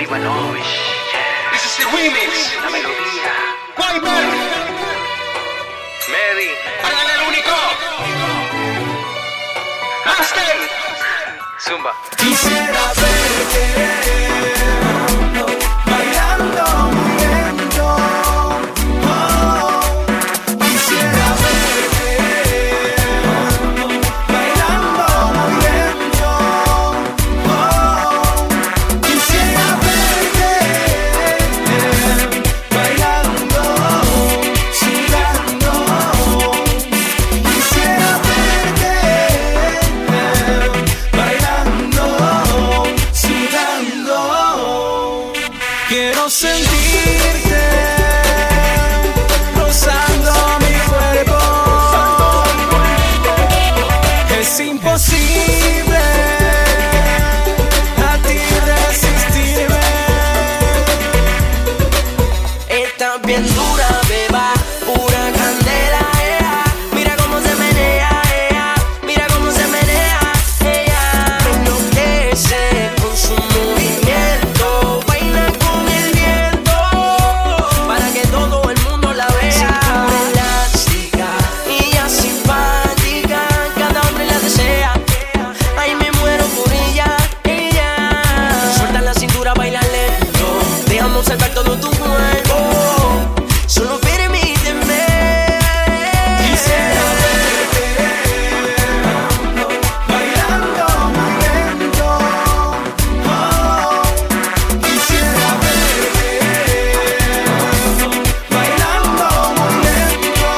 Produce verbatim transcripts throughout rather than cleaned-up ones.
Ivanovich. This is the remix. La melodía. Wyman. Medi. Háganle el único. Master. Zumba. Quisiera verte bailando muy lento. Oh, quisiera verte bailando muy lento. Oh, quisiera verte bailando, sudando. Quisiera verte bailando, sudando. Quiero sentirte rozando mi cuerpo. Es imposible a ti resistirme. Estás bien dura, beba, pura candela, ea. Mira cómo se menea, ea. Mira cómo se menea, ella. Me enloquece con su movimiento. Baila con el viento para que todo el mundo la vea. Cintura elástica y ella simpática, cada hombre la desea. Ay, me muero por ella, ella. Suelta la cintura, baila lento. Déjame observar todo tu cuerpo. Solo permíteme. Quisiera verte bailando muy lento. Oh, quisiera verte bailando muy lento.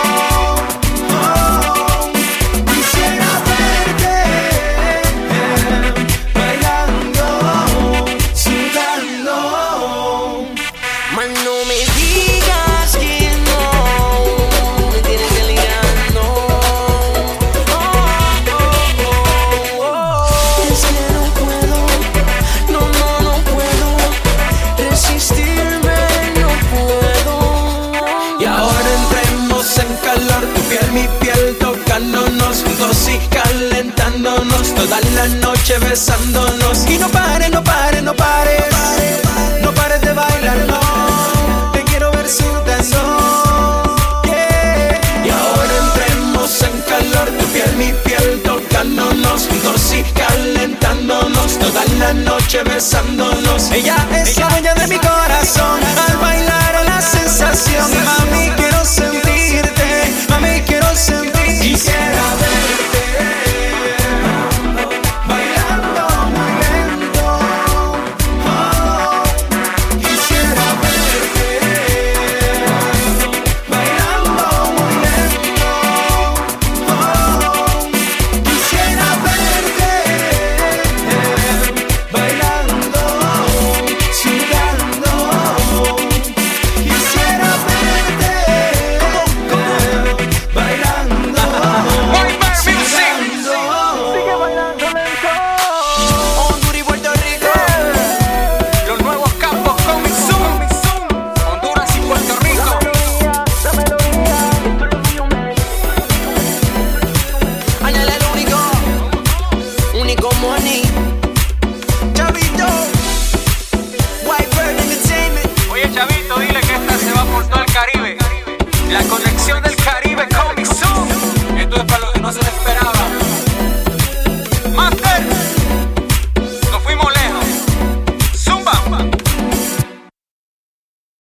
Oh, quisiera verte bailando, sudando. Más no me digas que no, me tienes delirando. Oh, oh, oh, oh. Es que no puedo, no, no, no puedo resistirme, no puedo. Y ahora entremos en calor, tu piel, mi piel, tocándonos juntos y calentándonos toda la noche besándonos. Y no pares, no pares, no pares, no pares de bailar, no. Te quiero ver sudando, yeah. Y ahora entremos en calor, tu piel, mi piel, tocándonos juntos y calentándonos toda la noche besándonos. Ella es la dueña de mi corazón.